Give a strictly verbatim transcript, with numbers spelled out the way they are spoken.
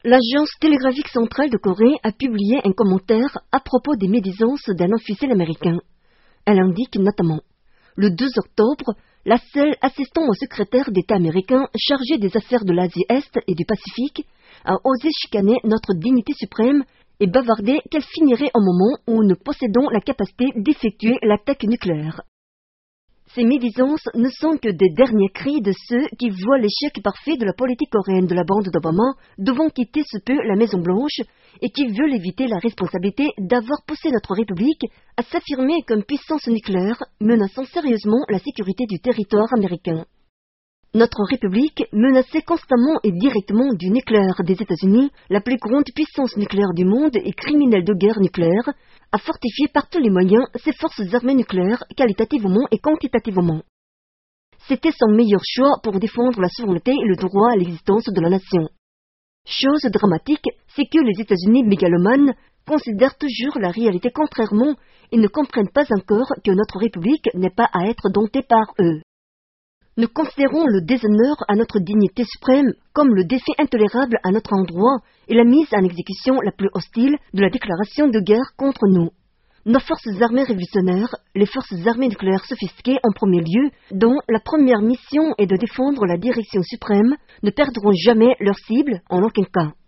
L'agence télégraphique centrale de Corée a publié un commentaire à propos des médisances d'un officiel américain. Elle indique notamment « Le deux octobre, la C E L, assistant au secrétaire d'État américain chargé des affaires de l'Asie-Est et du Pacifique, a osé chicaner notre dignité suprême et bavarder qu'elle finirait au moment où nous possédons la capacité d'effectuer l'attaque nucléaire. » Ces médisances ne sont que des derniers cris de ceux qui voient l'échec parfait de la politique coréenne de la bande d'Obama devant quitter ce peu la Maison-Blanche et qui veulent éviter la responsabilité d'avoir poussé notre République à s'affirmer comme puissance nucléaire, menaçant sérieusement la sécurité du territoire américain. Notre République, menacée constamment et directement du nucléaire des États-Unis, la plus grande puissance nucléaire du monde et criminelle de guerre nucléaire, a fortifié par tous les moyens ses forces armées nucléaires, qualitativement et quantitativement. C'était son meilleur choix pour défendre la souveraineté et le droit à l'existence de la nation. Chose dramatique, c'est que les États-Unis mégalomanes considèrent toujours la réalité contrairement et ne comprennent pas encore que notre République n'est pas à être domptée par eux. Nous considérons le déshonneur à notre dignité suprême comme le défi intolérable à notre endroit et la mise en exécution la plus hostile de la déclaration de guerre contre nous. Nos forces armées révolutionnaires, les forces armées nucléaires sophistiquées en premier lieu, dont la première mission est de défendre la direction suprême, ne perdront jamais leur cible en aucun cas.